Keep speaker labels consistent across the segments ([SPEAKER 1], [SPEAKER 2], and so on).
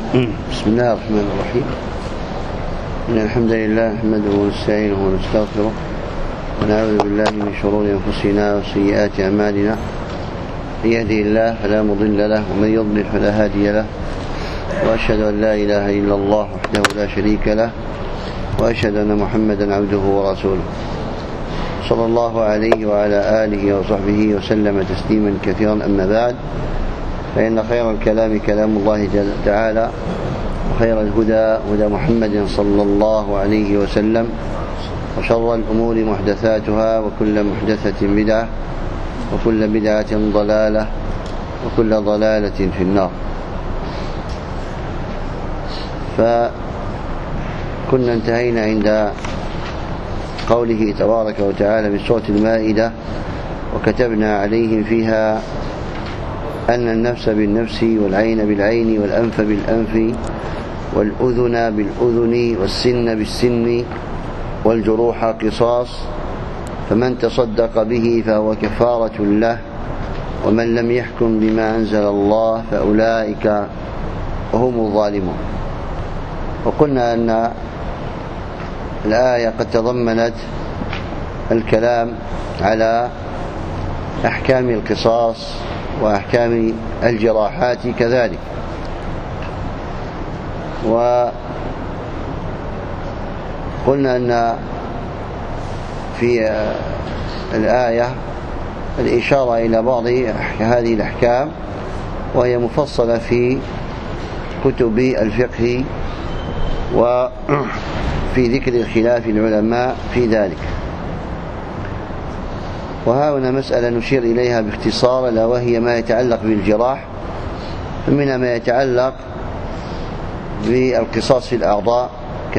[SPEAKER 1] بسم الله الرحمن الرحيم. إن الحمد لله نحمده ونستعينه ونستغفره ونعوذ بالله من شرور أنفسنا وسيئات أعمالنا. من يهده الله فلا مضل له ومن يضلل فلا هادي له، وأشهد أن لا إله إلا الله وحده لا شريك له، وأشهد أن محمدا عبده ورسوله صلى الله عليه وعلى آله وصحبه وسلم تسليما كثيرا. أما بعد، فإن خير الكلام كلام الله تعالى، وخير الهدى هدى محمد صلى الله عليه وسلم، وشر الأمور محدثاتها، وكل محدثة بدعة، وكل بدعة ضلالة، وكل ضلالة في النار. فكنا انتهينا عند قوله تبارك وتعالى من سورة المائدة: وكتبنا عليهم فيها أن النفس بالنفس والعين بالعين والأنف بالأنف والأذن بالأذن والسن بالسن والجروح قصاص، فمن تصدق به فهو كفارة له، ومن لم يحكم بما أنزل الله فأولئك هم الظالمون. وقلنا أن الآية قد تضمنت الكلام على أحكام القصاص وأحكام الجراحات كذلك، وقلنا أن في الآية الإشارة إلى بعض هذه الأحكام، وهي مفصلة في كتب الفقه وفي ذكر الخلاف العلماء في ذلك. وها هنا مسألة نشير إليها باختصار، ألا وهي ما يتعلق بالجراح. فمنها ما يتعلق بالقصاص في الأعضاء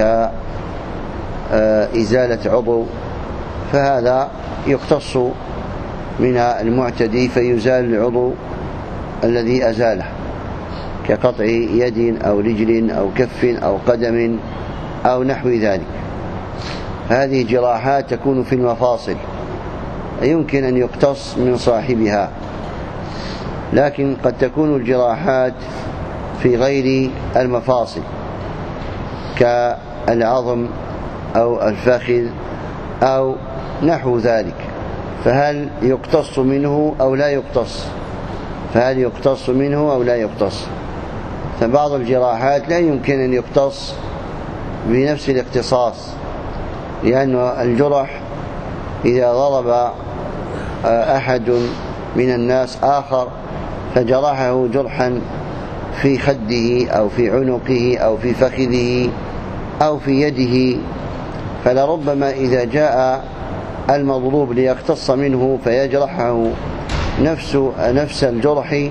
[SPEAKER 1] كإزالة عضو، فهذا يقتص من المعتدي فيزال العضو الذي أزاله، كقطع يد أو رجل أو كف أو قدم أو نحو ذلك. هذه جراحات تكون في المفاصل، يمكن أن يقتص من صاحبها، لكن قد تكون الجراحات في غير المفاصل كالعظم أو الفخذ أو نحو ذلك، فهل يقتص منه أو لا يقتص؟ فبعض الجراحات لا يمكن أن يقتص بنفس الاقتصاص، لأن الجرح إذا ضرب أحد من الناس آخر فجرحه جرحا في خده أو في عنقه أو في فخذه أو في يده، فلربما إذا جاء المضروب ليقتص منه فيجرحه نفس الجرح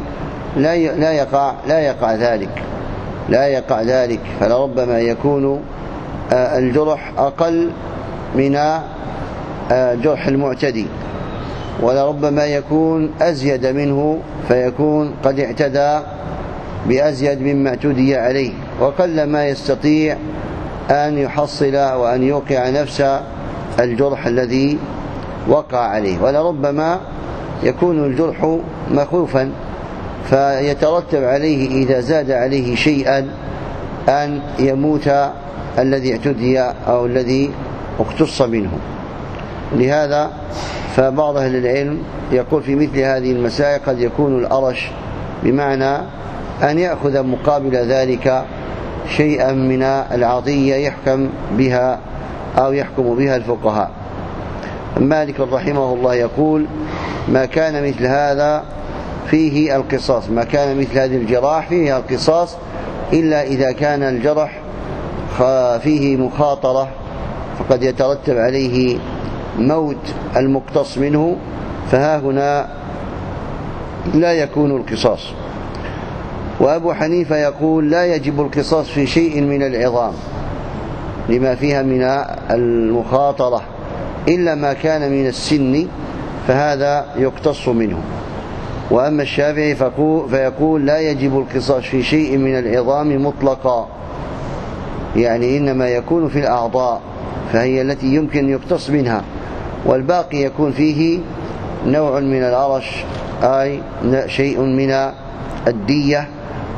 [SPEAKER 1] لا يقع ذلك، فلربما يكون الجرح أقل من جرح المعتدي، ولربما يكون أزيد منه فيكون قد اعتدى بأزيد مما اعتدي عليه، وقل ما يستطيع أن يحصل وأن يوقع نفس الجرح الذي وقع عليه، ولربما يكون الجرح مخوفا فيترتب عليه إذا زاد عليه شيئا أن يموت الذي اعتدي أو الذي اقتص منه. لهذا فبعض أهل العلم يقول في مثل هذه المسائل قد يكون الأرش بمعنى أن يأخذ مقابل ذلك شيئا من العطية يحكم بها أو يحكم بها الفقهاء. مالك رحمه الله يقول: ما كان مثل هذا فيه القصاص، ما كان مثل هذه الجراح فيها القصاص، إلا إذا كان الجرح فيه مخاطرة فقد يترتب عليه موت المقتص منه، فها هنا لا يكون القصاص. وأبو حنيفة يقول: لا يجب القصاص في شيء من العظام لما فيها من المخاطرة، إلا ما كان من السن فهذا يقتص منه. وأما الشافعي فيقول: لا يجب القصاص في شيء من العظام مطلقا، يعني إنما يكون في الأعضاء فهي التي يمكن يقتص منها، والباقي يكون فيه نوع من العرش، أي شيء من الدية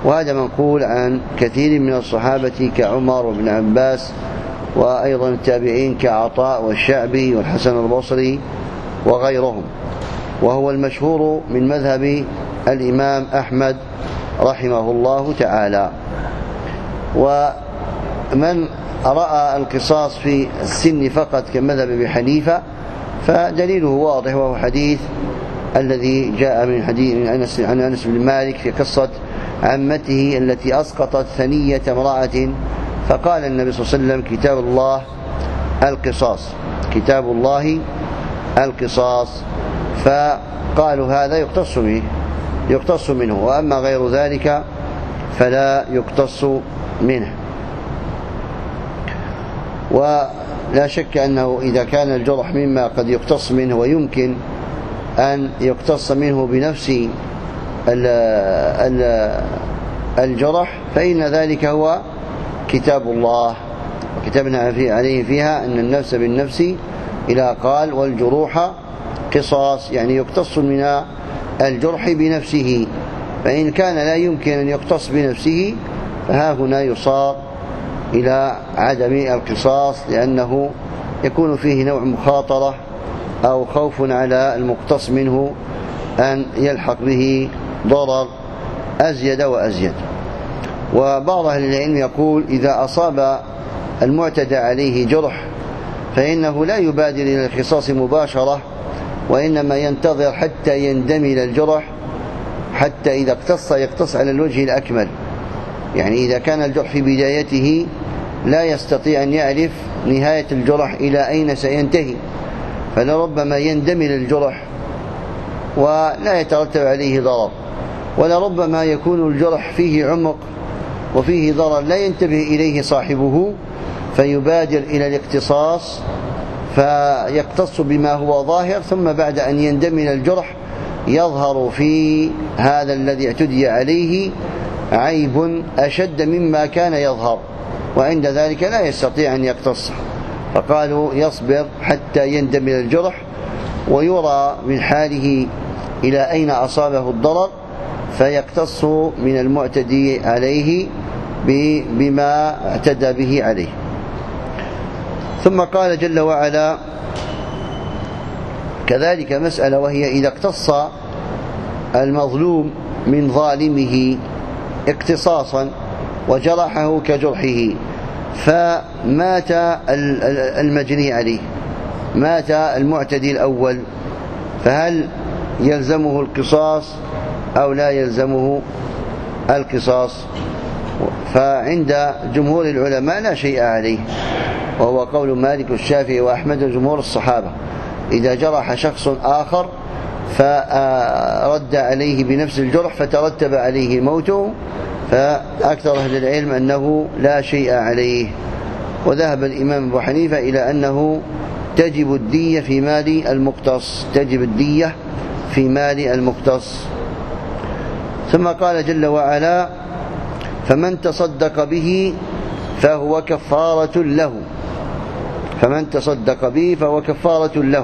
[SPEAKER 1] وهذا منقول عن كثير من الصحابة كعمر وابن عباس، وأيضا التابعين كعطاء والشعبي والحسن البصري وغيرهم، وهو المشهور من مذهب الإمام أحمد رحمه الله تعالى. ومن رأى القصاص في السن فقط كمذهب أبي حنيفة فدليله واضح، وهو حديث الذي جاء من حديث عن أنس بن مالك في قصة عمته التي أسقطت ثنية امرأة، فقال النبي صلى الله عليه وسلم: كتاب الله القصاص، كتاب الله القصاص. فقالوا هذا يقتص منه، وأما غير ذلك فلا يقتص منه. ولا شك أنه إذا كان الجرح مما قد يقتص منه ويمكن أن يقتص منه بنفس الجرح فإن ذلك هو كتاب الله، وكتبنا عليه فيها أن النفس بالنفس إلى قال والجروح قصاص، يعني يقتص من الجرح بنفسه. فإن كان لا يمكن أن يقتص بنفسه فها هنا يصار إلى عدم القصاص، لأنه يكون فيه نوع مخاطرة أو خوف على المقتص منه أن يلحق به ضرر أزيد وأزيد. وبعض أهل العلم يقول: إذا أصاب المعتدى عليه جرح فإنه لا يبادر إلى القصاص مباشرة، وإنما ينتظر حتى يندمل الجرح، حتى إذا اقتص يقتص على الوجه الأكمل. يعني إذا كان الجرح في بدايته لا يستطيع أن يعرف نهاية الجرح إلى أين سينتهي، فلربما يندمل الجرح ولا يترتب عليه ضرر، ولربما يكون الجرح فيه عمق وفيه ضرر لا ينتبه إليه صاحبه فيبادر إلى الاقتصاص فيقتص بما هو ظاهر، ثم بعد أن يندمل الجرح يظهر في هذا الذي اعتدي عليه عيب أشد مما كان يظهر، وعند ذلك لا يستطيع أن يقتص، فقالوا يصبر حتى يندمل الجرح ويرى من حاله إلى أين أصابه الضرر، فيقتص من المعتدي عليه بما اعتدى به عليه. ثم قال جل وعلا: كذلك مسألة، وهي إذا اقتص المظلوم من ظالمه اقتصاصا وجرحه كجرحه، فمات المجني عليه، مات المعتدي الأول، فهل يلزمه القصاص أو لا يلزمه القصاص؟ فعند جمهور العلماء لا شيء عليه، وهو قول مالك والشافعي وأحمد وجمهور الصحابة. إذا جرح شخص آخر فرد عليه بنفس الجرح فترتب عليه موته، فأكثر أهل العلم أنه لا شيء عليه. وذهب الإمام أبو حنيفة إلى أنه تجب الدية في مال المقتص، تجب الدية في مال المقتص. ثم قال جل وعلا: فمن تصدق به فهو كفارة له، فمن تصدق به فهو كفارة له.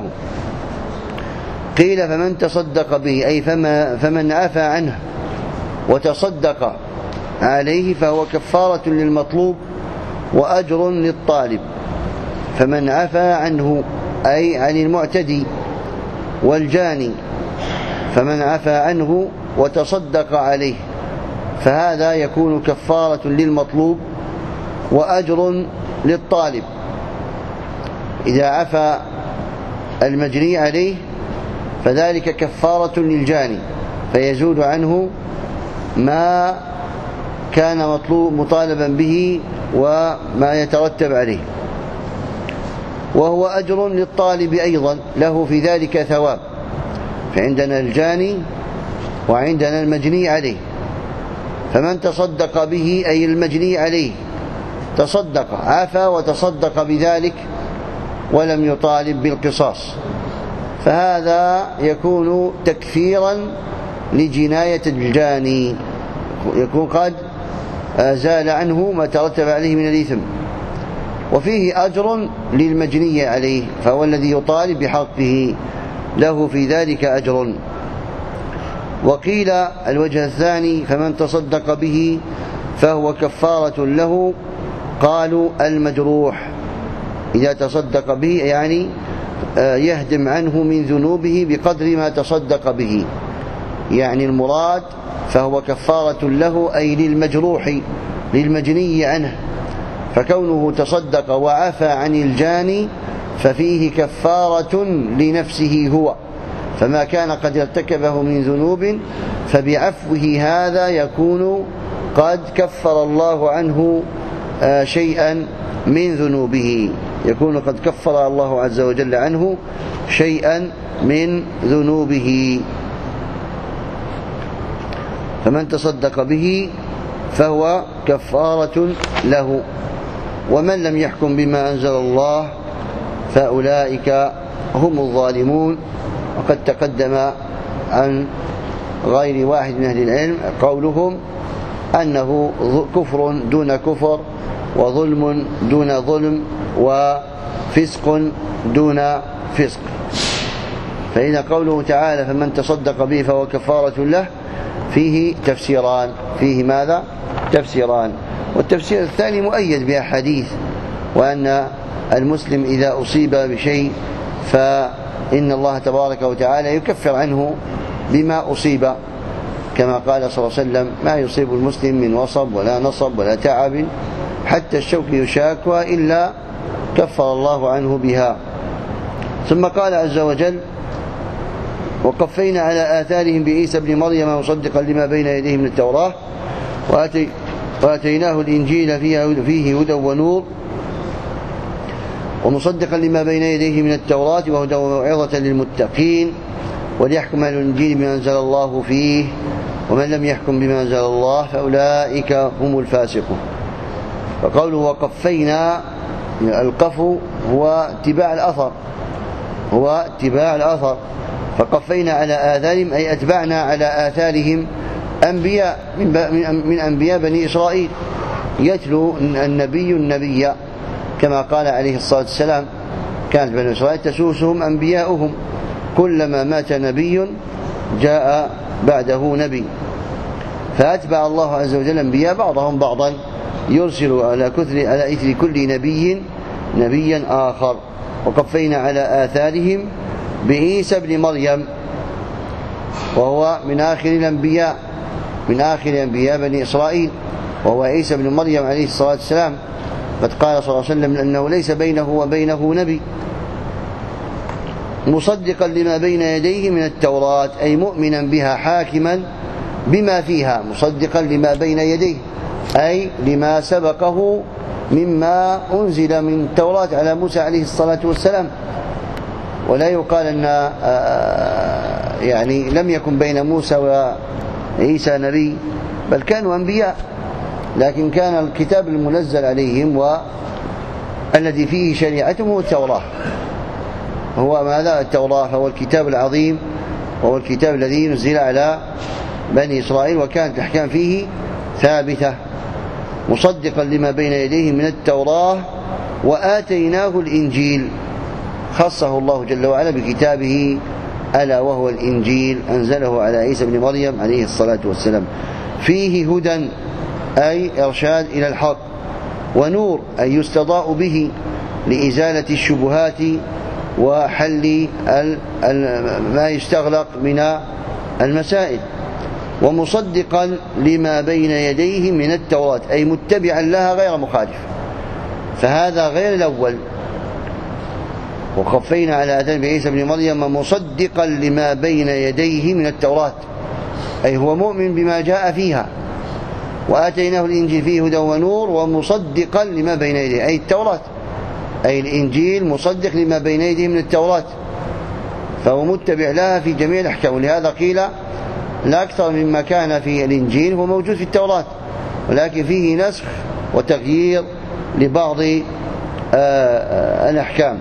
[SPEAKER 1] قيل: فمن تصدق به أي فمن عفى عنه وتصدق عليه فهو كفارة للمطلوب وأجر للطالب. فمن عفى عنه أي عن المعتدي والجاني، فمن عفى عنه وتصدق عليه فهذا يكون كفارة للمطلوب وأجر للطالب. إذا عفى المجني عليه فذلك كفارة للجاني، فيزول عنه ما كان مطالبا به وما يترتب عليه، وهو أجر للطالب أيضا، له في ذلك ثواب. فعندنا الجاني وعندنا المجني عليه، فمن تصدق به أي المجني عليه تصدق، عفى وتصدق بذلك ولم يطالب بالقصاص، فهذا يكون تكفيرا لجناية الجاني، يكون قد زال عنه ما ترتب عليه من الإثم. وفيه أجر للمجني عليه، فهو الذي يطالب بحقه، له في ذلك أجر. وقيل الوجه الثاني فمن تصدق به فهو كفارة له، قالوا المجروح إذا تصدق به يعني يهدم عنه من ذنوبه بقدر ما تصدق به، يعني المراد فهو كفارة له أي للمجروح للمجني عنه، فكونه تصدق وعفى عن الجاني ففيه كفارة لنفسه هو، فما كان قد ارتكبه من ذنوب فبعفوه هذا يكون قد كفر الله عنه شيئا من ذنوبه، يكون قد كفر الله عز وجل عنه شيئا من ذنوبه. فمن تصدق به فهو كفارة له. ومن لم يحكم بما أنزل الله فأولئك هم الظالمون. وقد تقدم عن غير واحد من أهل العلم قولهم أنه كفر دون كفر، وظلم دون ظلم، وفسق دون فسق. فإن قوله تعالى فمن تصدق به فهو كفارة له فيه تفسيران، فيه ماذا؟ تفسيران. والتفسير الثاني مؤيد بأحاديث، وأن المسلم إذا أصيب بشيء فإن الله تبارك وتعالى يكفر عنه بما أصيب، كما قال صلى الله عليه وسلم ما يصيب المسلم من وصب ولا نصب ولا تعب حتى الشوك يشاكها إلا كفر الله عنه بها. ثم قال عز وجل وقفينا على آثارهم بعيسى ابن مريم مصدقا لما بين يديه من التوراة وآتيناه الإنجيل فيه هدى ونور ومصدقا لما بين يديه من التوراة وهدى وموعظة للمتقين وليحكم أهل الإنجيل بما أنزل الله فيه ومن لم يحكم بما أنزل الله فأولئك هم الفاسقون. فقوله وقفينا، القفو هو اتباع الأثر، فقفينا على آثارهم أي أتبعنا على آثارهم أنبياء من أنبياء بني إسرائيل، يتلو النبي كما قال عليه الصلاة والسلام كانت بني إسرائيل تسوسهم أنبياؤهم، كلما مات نبي جاء بعده نبي، فأتبع الله عز وجل أنبياء بعضهم بعضا يرسل على إثر كل نبيا آخر. وقفينا على آثارهم بعيسى ابن مريم وهو من آخر أنبياء بني إسرائيل، وهو عيسى بن مريم عليه الصلاة والسلام. قد قال صلى الله عليه وسلم أنه ليس بينه وبينه نبي، مصدقا لما بين يديه من التوراة أي مؤمنا بها حاكما بما فيها، مصدقا لما بين يديه أي لما سبقه مما أنزل من التوراة على موسى عليه الصلاة والسلام. ولا يقال أن يعني لم يكن بين موسى وعيسى نبي، بل كانوا أنبياء، لكن كان الكتاب المنزل عليهم والذي فيه شريعتهم هو التوراة. هو ماذا؟ التوراة هو الكتاب العظيم، وهو الكتاب الذي نزل على بني إسرائيل، وكانت الأحكام فيه ثابتة، مصدقا لما بين يديه من التوراة وآتيناه الإنجيل، خصه الله جل وعلا بكتابه ألا وهو الإنجيل، أنزله على عيسى بن مريم عليه الصلاة والسلام، فيه هدى أي إرشاد إلى الحق، ونور أي يستضاء به لإزالة الشبهات وحل ما يستغلق من المسائل، ومصدقا لما بين يديه من التوراة أي متبعا لها غير مخالف، فهذا غير الأول. وخفينا على آثار عيسى بن مريم مصدقا لما بين يديه من التوراة أي هو مؤمن بما جاء فيها، وآتيناه الإنجيل فيه هدى ونور ومصدقا لما بين يديه أي التوراة، أي الإنجيل مصدق لما بين يديه من التوراة، فهو متبع لها في جميع الأحكام. ولهذا قيل لا أكثر مما كان في الإنجيل هو موجود في التوراة، ولكن فيه نسخ وتغيير لبعض الأحكام،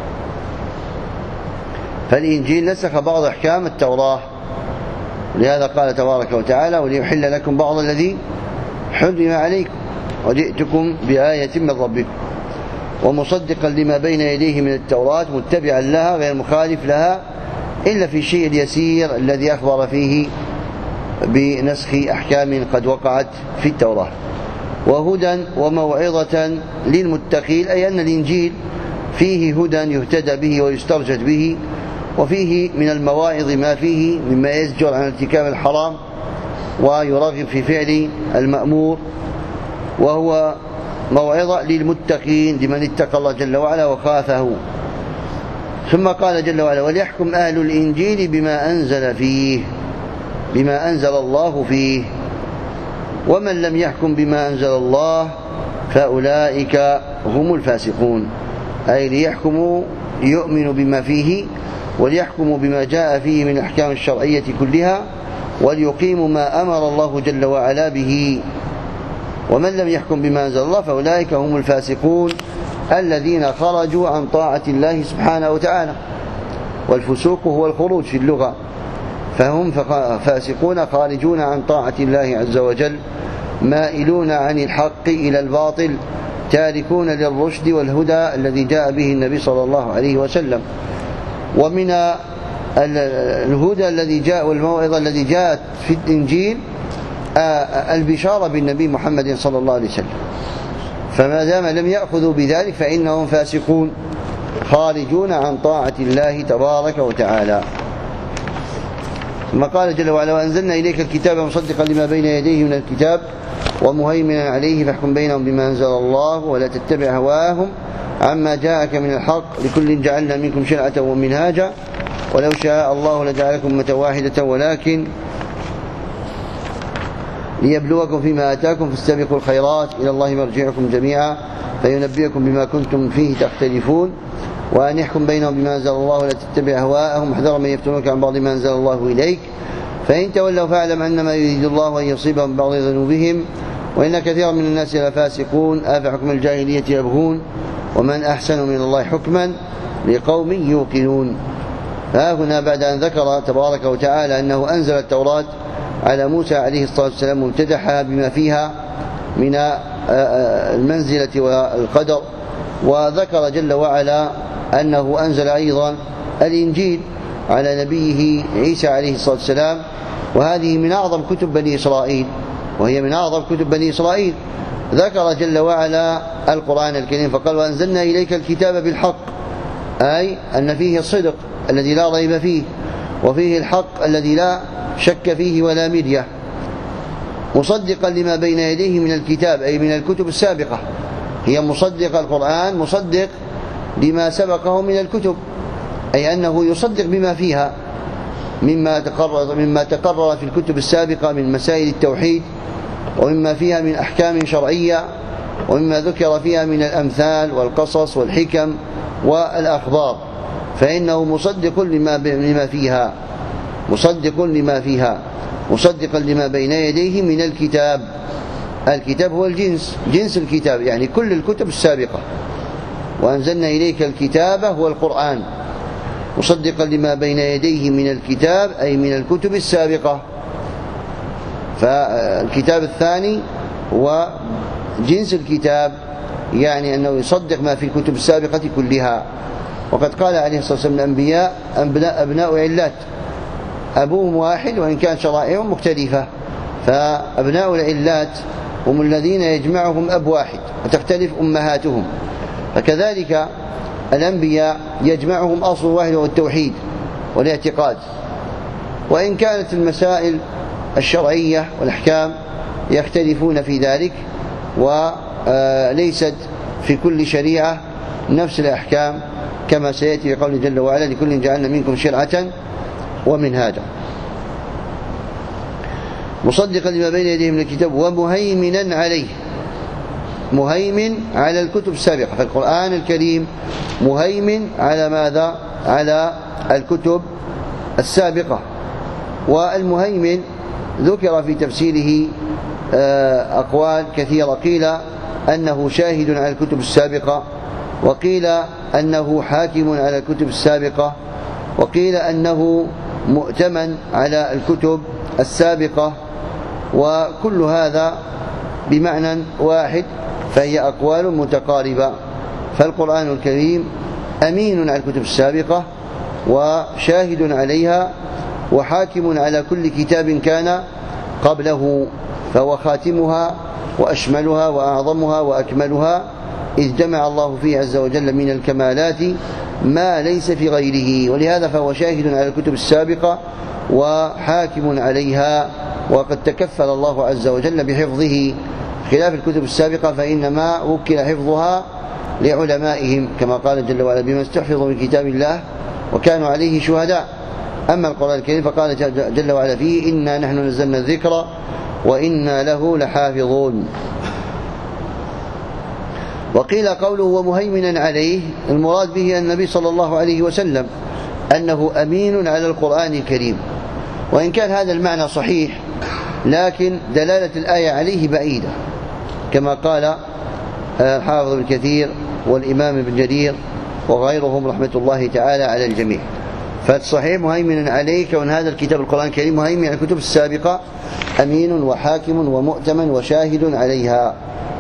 [SPEAKER 1] فالإنجيل نسخ بعض أحكام التوراة. لهذا قال تبارك وتعالى وليحل لكم بعض الذي حرم عليكم وجئتكم بآية من ربكم، ومصدقا لما بين يديه من التوراة متبعا لها غير مخالف لها إلا في الشيء اليسير الذي أخبر فيه بنسخ أحكام قد وقعت في التوراة. وهدى وموعظة للمتقين، أي أن الإنجيل فيه هدى يهتدى به ويسترشد به، وفيه من المواعظ ما فيه مما يزجر عن ارتكاب الحرام ويرغب في فعل المأمور، وهو موعظة للمتقين لمن اتقى الله جل وعلا وخافه. ثم قال جل وعلا: وليحكم أهل الإنجيل بما أنزل الله فيه، ومن لم يحكم بما أنزل الله فأولئك هم الفاسقون. أي ليحكموا يؤمنوا بما فيه، وليحكموا بما جاء فيه من الأحكام الشرعية كلها، وليقيموا ما أمر الله جل وعلا به. ومن لم يحكم بما أنزل الله فأولئك هم الفاسقون الذين خرجوا عن طاعة الله سبحانه وتعالى. والفسوق هو الخروج في اللغة، فهم فاسقون خارجون عن طاعة الله عز وجل، مائلون عن الحق إلى الباطل، تاركون للرشد والهدى الذي جاء به النبي صلى الله عليه وسلم. ومن الهدى الذي جاء والموعظة الذي جاءت في الإنجيل البشارة بالنبي محمد صلى الله عليه وسلم، فما دام لم يأخذوا بذلك فإنهم فاسقون خارجون عن طاعة الله تبارك وتعالى. ثم قال جل وعلا: وأنزلنا إليك الكتاب مصدقا لما بين يديه من الكتاب ومهيمنا عليه فاحكم بينهم بما أنزل الله ولا تتبع هواهم عما جاءك من الحق لكل جعلنا منكم شرعة ومنهاجا ولو شاء الله لجعلكم أمة واحدة ولكن ليبلوكم فيما آتاكم فاستبقوا الخيرات إلى الله مرجعكم جميعا فينبئكم بما كنتم فيه تختلفون وأن يحكم بينهم بما أنزل الله ولا تتبع هواءهم واحذر من يفتنوك عن بعض ما أنزل الله إليك فإن تولوا فاعلم أنما يريد الله أن يصيبهم ببعض ذنوبهم وإن كثيرا من الناس لفاسقون أفحكم الجاهلية يبغون ومن أحسن من الله حكما لقوم يوقنون. ها هنا بعد أن ذكر تبارك وتعالى أنه أنزل التوراة على موسى عليه الصلاة والسلام ممتدحها بما فيها من المنزلة والقدر، وذكر جل وعلا أنه أنزل أيضا الإنجيل على نبيه عيسى عليه الصلاة والسلام، وهذه من أعظم كتب بني إسرائيل، وهي من أعظم كتب بني إسرائيل. ذكر جل وعلا القرآن الكريم فقال: وأنزلنا إليك الكتاب بالحق، أي أن فيه الصدق الذي لا ريب فيه، وفيه الحق الذي لا شك فيه ولا مرية، مصدقا لما بين يديه من الكتاب أي من الكتب السابقة. هي مصدق القرآن مصدق لما سبقه من الكتب، أي أنه يصدق بما فيها مما تقرر في الكتب السابقة من مسائل التوحيد، ومما فيها من أحكام شرعية، ومما ذكر فيها من الأمثال والقصص والحكم والأخبار، فإنه مصدق لما فيها، مصدقا لما بين يديه من الكتاب. الكتاب هو جنس الكتاب، يعني كل الكتب السابقة. وأنزلنا إليك الكتاب هو القرآن مصدقا لما بين يديه من الكتاب أي من الكتب السابقة. فالكتاب الثاني هو جنس الكتاب، يعني أنه يصدق ما في الكتب السابقة كلها. وقد قال عليه الصلاة والسلام: الأنبياء أبناء علات، أبوهم واحد وإن كان شرائعهم مختلفة، فأبناء العلات هم الذين يجمعهم أب واحد وتختلف أمهاتهم، فكذلك الأنبياء يجمعهم أصل واحد وهو التوحيد والاعتقاد، وإن كانت المسائل الشرعية والأحكام يختلفون في ذلك، وليست في كل شريعة نفس الأحكام، كما سيأتي في قوله جل وعلا: لكل جعلنا منكم شرعة ومنهاجا. مصدقا لما بين يديه من الكتاب ومهيمنا عليه، مهيمن على الكتب السابقة، فالقرآن الكريم مهيمن على ماذا؟ على الكتب السابقة. والمهيمن ذكر في تفسيره أقوال كثيرة، قيل أنه شاهد على الكتب السابقة، وقيل أنه حاكم على الكتب السابقة، وقيل أنه مؤتمن على الكتب السابقة، وكل هذا بمعنى واحد، فهي أقوال متقاربة. فالقرآن الكريم أمين على الكتب السابقة وشاهد عليها وحاكم على كل كتاب كان قبله، فهو خاتمها وأشملها وأعظمها وأكملها، إذ جمع الله فيه عز وجل من الكمالات ما ليس في غيره، ولهذا فهو شاهد على الكتب السابقة وحاكم عليها، وقد تكفل الله عز وجل بحفظه، خلاف الكتب السابقة فإنما وكل حفظها لعلمائهم، كما قال جل وعلا: بما استحفظوا من كتاب الله وكانوا عليه شهداء. أما القرآن الكريم فقال جل وعلا فيه: إنا نحن نزلنا الذكر وإنا له لحافظون. وقيل قوله ومهيمنا عليه، المراد به النبي صلى الله عليه وسلم، أنه أمين على القرآن الكريم. وإن كان هذا المعنى صحيح، لكن دلالة الآية عليه بعيدة، كما قال حافظ ابن كثير والإمام ابن جرير وغيرهم رحمة الله تعالى على الجميع. فالصحيح مهيمنا عليه، كون هذا الكتاب القرآن الكريم مهيمن على الكتب السابقة، أمين وحاكم ومؤتمن وشاهد عليها.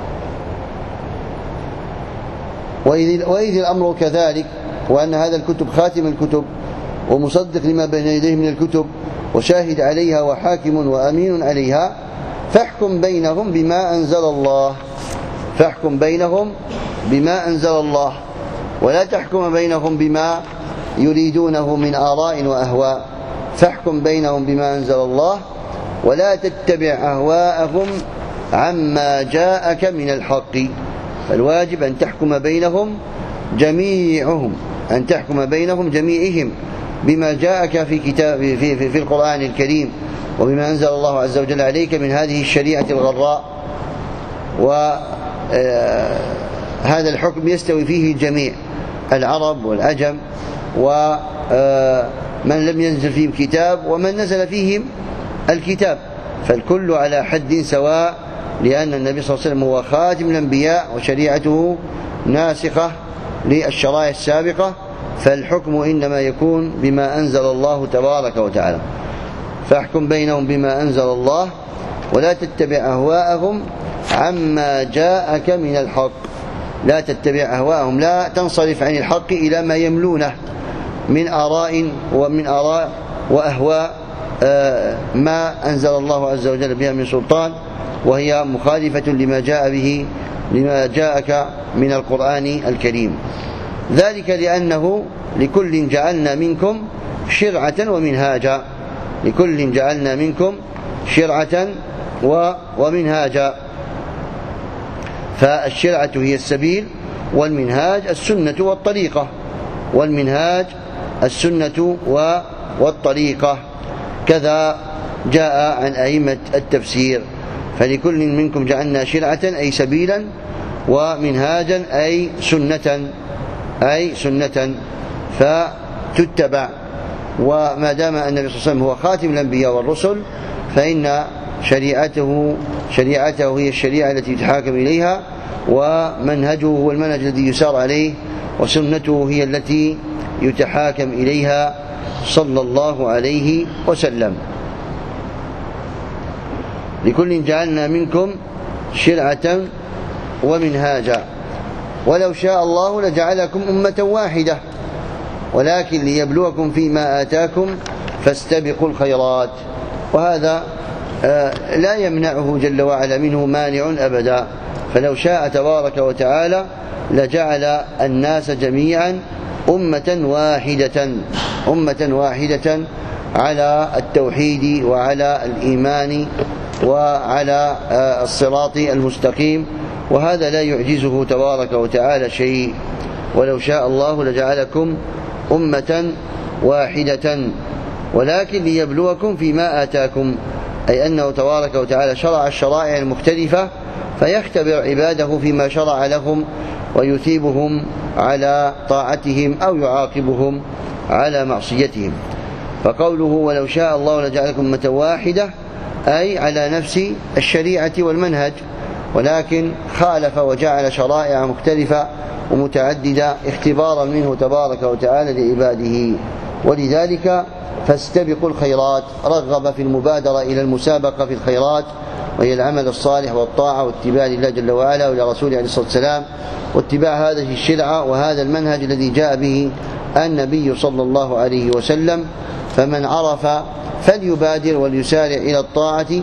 [SPEAKER 1] وإذ الأمر كذلك، وأن هذا الكتب خاتم الكتب ومصدق لما بين يديه من الكتب وشاهد عليها وحاكم وأمين عليها، فاحكم بينهم بما أنزل الله. فاحكم بينهم بما أنزل الله، ولا تحكم بينهم بما يريدونه من آراء وأهواء. فاحكم بينهم بما أنزل الله ولا تتبع أهواءهم عما جاءك من الحق. فالواجب أن تحكم بينهم جميعهم، أن تحكم بينهم جميعهم بما جاءك في كتاب في القرآن الكريم، وبما أنزل الله عز وجل عليك من هذه الشريعة الغراء. وهذا الحكم يستوي فيه الجميع، العرب والعجم، ومن لم ينزل فيهم كتاب ومن نزل فيهم الكتاب، فالكل على حد سواء، لأن النبي صلى الله عليه وسلم هو خاتم الأنبياء وشريعته ناسخة للشرائع السابقة، فالحكم إنما يكون بما أنزل الله تبارك وتعالى. فاحكم بينهم بما أنزل الله ولا تتبع أهواءهم عما جاءك من الحق. لا تتبع أهواءهم، لا تنصرف عن الحق إلى ما يملونه من آراء وأهواء ما أنزل الله عز وجل بها من سلطان، وهي مخالفة لما جاءك من القرآن الكريم. ذلك لأنه لكل جعلنا منكم شرعة ومنهاجا. لكل جعلنا منكم شرعة ومنهاجا. فالشرعة هي السبيل، والمنهاج السنة والطريقة. والمنهاج السنة والطريقة. كذا جاء عن أئمة التفسير: فلكل منكم جعلنا شرعة أي سبيلا، ومنهاجا أي سنة فتتبع. وما دام النبي صلى الله عليه وسلم هو خاتم الأنبياء والرسل، فإن شريعته هي الشريعة التي يتحاكم إليها، ومنهجه هو المنهج الذي يسار عليه، وسنته هي التي يتحاكم إليها صلى الله عليه وسلم. لكل جعلنا منكم شرعة ومنهاجا، ولو شاء الله لجعلكم أمة واحدة، ولكن ليبلوكم فيما آتاكم فاستبقوا الخيرات. وهذا لا يمنعه جل وعلا منه مانع أبدا، فلو شاء تبارك وتعالى لجعل الناس جميعا أمة واحدة على التوحيد وعلى الإيمان وعلى الصراط المستقيم، وهذا لا يعجزه تبارك وتعالى شيء. ولو شاء الله لجعلكم أمة واحدة، ولكن ليبلوكم فيما آتاكم، أي أنه تبارك وتعالى شرع الشرائع المختلفة فيختبر عباده فيما شرع لهم، ويثيبهم على طاعتهم أو يعاقبهم على معصيتهم. فقوله ولو شاء الله لجعلكم أمة واحدة أي على نفس الشريعة والمنهج، ولكن خالف وجعل شرائع مختلفة ومتعددة اختبارا منه تبارك وتعالى لعباده. ولذلك فاستبقوا الخيرات، رغب في المبادرة إلى المسابقة في الخيرات، وهي العمل الصالح والطاعة واتباع لله جل وعلا ولرسوله عليه الصلاة والسلام، واتباع هذه الشرعة وهذا المنهج الذي جاء به النبي صلى الله عليه وسلم. فمن عرف فليبادر وليسارع إلى الطاعة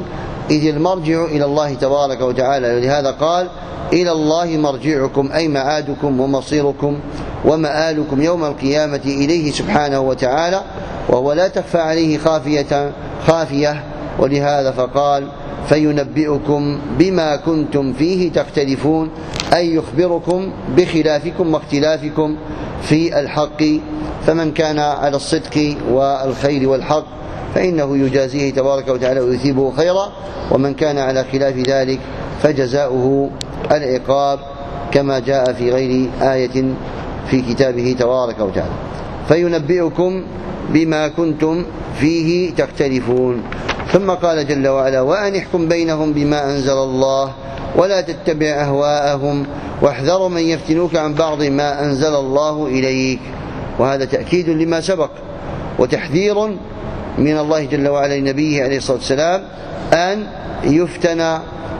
[SPEAKER 1] إذ المرجع إلى الله تبارك وتعالى، ولهذا قال إلى الله مرجعكم أي معادكم ومصيركم ومآلكم يوم القيامة إليه سبحانه وتعالى، وهو لا تخفى عليه خافية. ولهذا فقال فينبئكم بما كنتم فيه تختلفون، أي يخبركم بخلافكم واختلافكم في الحق، فمن كان على الصدق والخير والحق فإنه يجازيه تبارك وتعالى ويثيبه خيرا، ومن كان على خلاف ذلك فجزاؤه العقاب، كما جاء في غير آية في كتابه تبارك وتعالى. فينبئكم بما كنتم فيه تختلفون. ثم قال جل وعلا وأن احكم بينهم بما أنزل الله ولا تتبع أهواءهم واحذروا من يفتنوك عن بعض ما أنزل الله إليك. وهذا تأكيد لما سبق وتحذير من الله جل وعلا لنبيه عليه الصلاة والسلام أن يفتن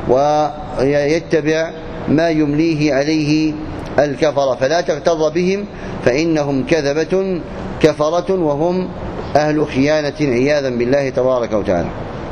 [SPEAKER 1] ويتبع ما يمليه عليه الكفر، فلا تغتر بهم فإنهم كذبة كفرة وهم أهل خيانة عياذا بالله تبارك وتعالى.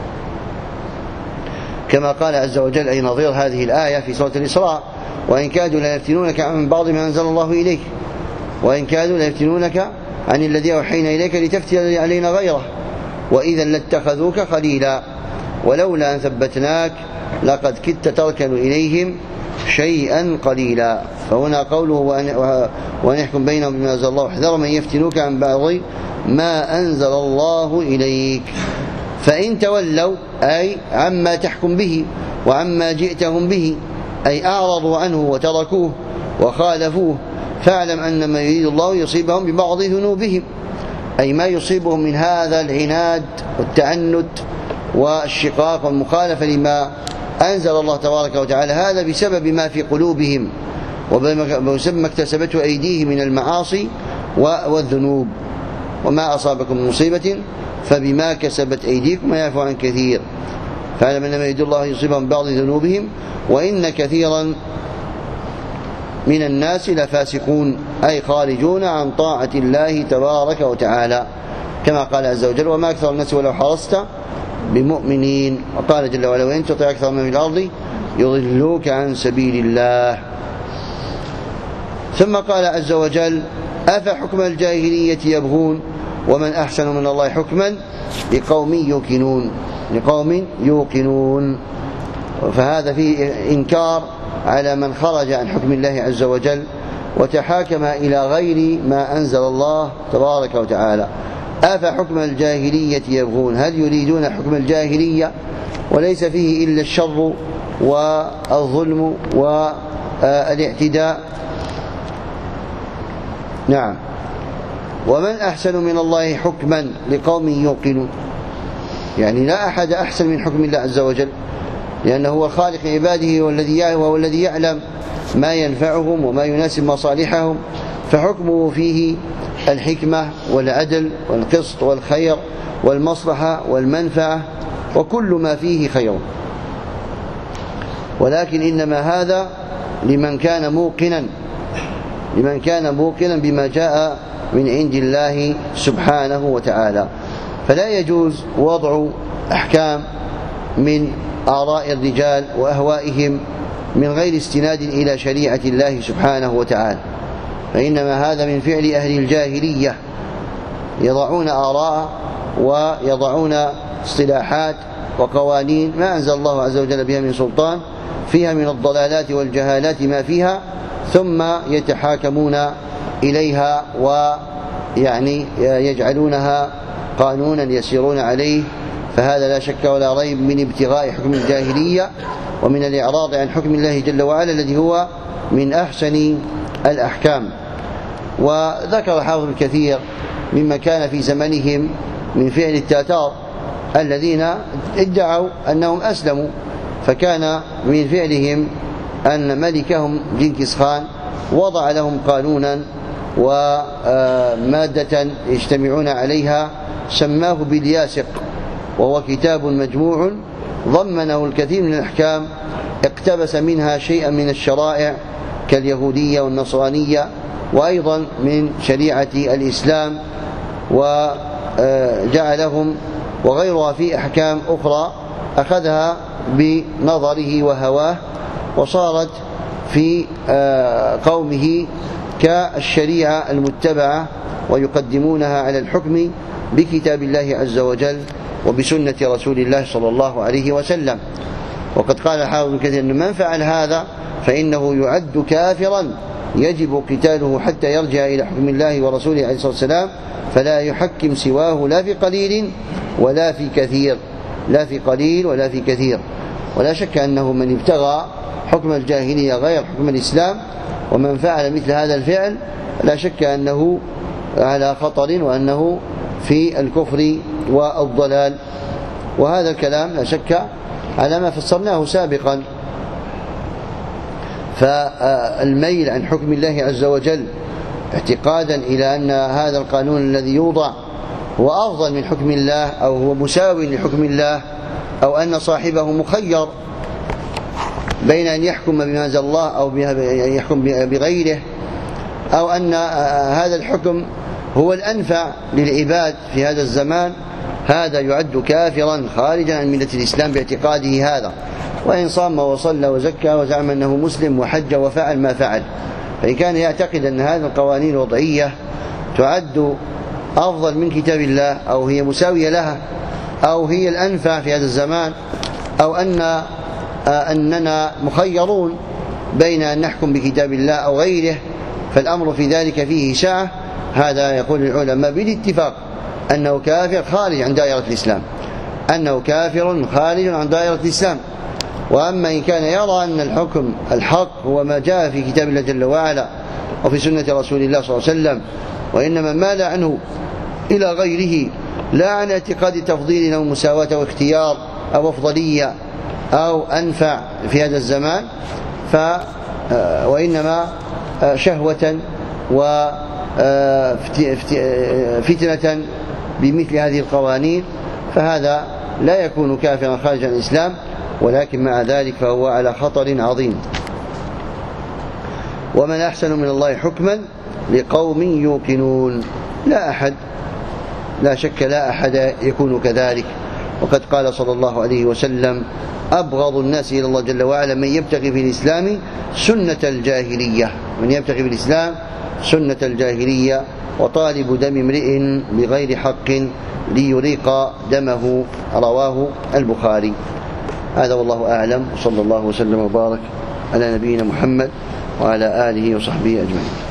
[SPEAKER 1] كما قال عز وجل أي نظير هذه الآية في سورة الإسراء وإن كادوا ليفتنونك عن بعض ما أنزل الله إليك، وإن كادوا ليفتنونك عن الذي أوحينا إليك لتفتري علينا غيره وإذا لاتخذوك خليلا ولولا أن ثبتناك لقد كدت تركن إليهم شيئا قليلا. فهنا قوله وأن يحكم بينهم بما أنزل الله واحذروا من يفتنوك عن بعض ما أنزل الله إليك. فإن تولوا أي عما تحكم به وعما جئتهم به، أي أعرضوا عنه وتركوه وخالفوه، فاعلم أن ما يريد الله يصيبهم ببعض ذنوبهم، أي ما يصيبهم من هذا العناد والتعنت والشقاق والمخالفة لما أنزل الله تبارك وتعالى، هذا بسبب ما في قلوبهم وبسبب ما اكتسبته أيديهم من المعاصي والذنوب. وما أصابكم من مصيبة فبما كسبت أيديكم ويعفو عن كثير، فاعلم أن ما يريد الله يصيبهم ببعض ذنوبهم وإن كثيرا من الناس لفاسقون، أي خارجون عن طاعة الله تبارك وتعالى، كما قال عز وجل وما أكثر الناس ولو حرصت بمؤمنين. وقال جل وعلا وإن تطع أكثر من في الأرض يضلوك عن سبيل الله. ثم قال عز وجل أفحكم الجاهلية يبغون ومن أحسن من الله حكما لقوم يوقنون. فهذا فيه إنكار على من خرج عن حكم الله عز وجل وتحاكم إلى غير ما أنزل الله تبارك وتعالى. أفحكم الجاهلية يبغون، هل يريدون حكم الجاهلية وليس فيه إلا الشر والظلم والاعتداء؟ نعم. ومن أحسن من الله حكما لقوم يوقنون، يعني لا أحد أحسن من حكم الله عز وجل، لأنه هو خالق عباده وهو الذي يعلم ما ينفعهم وما يناسب مصالحهم، فحكمه فيه الحكمة والعدل والقسط والخير والمصلحة والمنفعة وكل ما فيه خير. ولكن إنما هذا لمن كان موقنا بما جاء من عند الله سبحانه وتعالى. فلا يجوز وضع أحكام من آراء الرجال وأهوائهم من غير استناد إلى شريعة الله سبحانه وتعالى، فإنما هذا من فعل أهل الجاهلية، يضعون آراء ويضعون اصطلاحات وقوانين ما أنزل الله عز وجل بها من سلطان، فيها من الضلالات والجهالات ما فيها، ثم يتحاكمون إليها ويعني يجعلونها قانونا يسيرون عليه. فهذا لا شك ولا ريب من ابتغاء حكم الجاهلية ومن الإعراض عن حكم الله جل وعلا الذي هو من أحسن الأحكام. وذكر حافظ الكثير مما كان في زمنهم من فعل التتار الذين ادعوا أنهم أسلموا، فكان من فعلهم أن ملكهم جنكيز خان وضع لهم قانونا ومادة يجتمعون عليها سماه بالياسق، وهو كتاب مجموع ضمنه الكثير من الأحكام، اقتبس منها شيئا من الشرائع كاليهودية والنصرانية وأيضا من شريعة الإسلام، وجعلهم وغيرها في أحكام أخرى أخذها بنظره وهواه، وصارت في قومه كالشريعة المتبعة، ويقدمونها على الحكم بكتاب الله عز وجل وبسنة رسول الله صلى الله عليه وسلم. وقد قال الحافظ ابن كثير أن من فعل هذا فإنه يعد كافرا يجب قتاله حتى يرجع إلى حكم الله ورسوله عليه الصلاة والسلام، فلا يحكم سواه لا في قليل ولا في كثير، لا في قليل ولا في كثير. ولا شك أنه من ابتغى حكم الجاهلية غير حكم الإسلام ومن فعل مثل هذا الفعل لا شك أنه على خطر، وأنه في الكفر والضلال. وهذا الكلام لا شك على ما فسرناه سابقا. فالميل عن حكم الله عز وجل اعتقادا إلى أن هذا القانون الذي يوضع هو أفضل من حكم الله، أو هو مساوي لحكم الله، أو أن صاحبه مخير بين أن يحكم بما أنزل الله أو أن يحكم بغيره، أو أن هذا الحكم هو الأنفع للعباد في هذا الزمان، هذا يعد كافرا خارجا عن ملة الإسلام باعتقاده هذا، وإن صام وصلى وزكى وزعم أنه مسلم وحج وفعل ما فعل. فإن كان يعتقد أن هذه القوانين الوضعية تعد أفضل من كتاب الله، أو هي مساوية لها، أو هي الأنفع في هذا الزمان، أو أننا مخيرون بين أن نحكم بكتاب الله أو غيره، فالأمر في ذلك فيه سعة، هذا يقول العلماء بالاتفاق أنه كافر خارج عن دائرة الإسلام، أنه كافر خارج عن دائرة الإسلام. وأما إن كان يرى أن الحكم الحق هو ما جاء في كتاب الله جل وعلا وفي سنة رسول الله صلى الله عليه وسلم، وإنما مال عنه إلى غيره لا عن اعتقاد تفضيل أو مساواة أو اختيار أو أفضلية أو أنفع في هذا الزمان، وإنما شهوة وفتنة بمثل هذه القوانين، فهذا لا يكون كافرا خارج عن الإسلام، ولكن مع ذلك فهو على خطر عظيم. ومن أحسن من الله حكما لقوم يوقنون. لا شك لا أحد يكون كذلك. وقد قال صلى الله عليه وسلم: أبغض الناس إلى الله جل وعلا من يبتغي في الإسلام سنة الجاهلية، من يبتغي في الإسلام سنة الجاهلية، وطالب دم امرئ بغير حق ليريق دمه، رواه البخاري. هذا والله أعلم، صلى الله وسلم وبارك على نبينا محمد وعلى آله وصحبه أجمعين.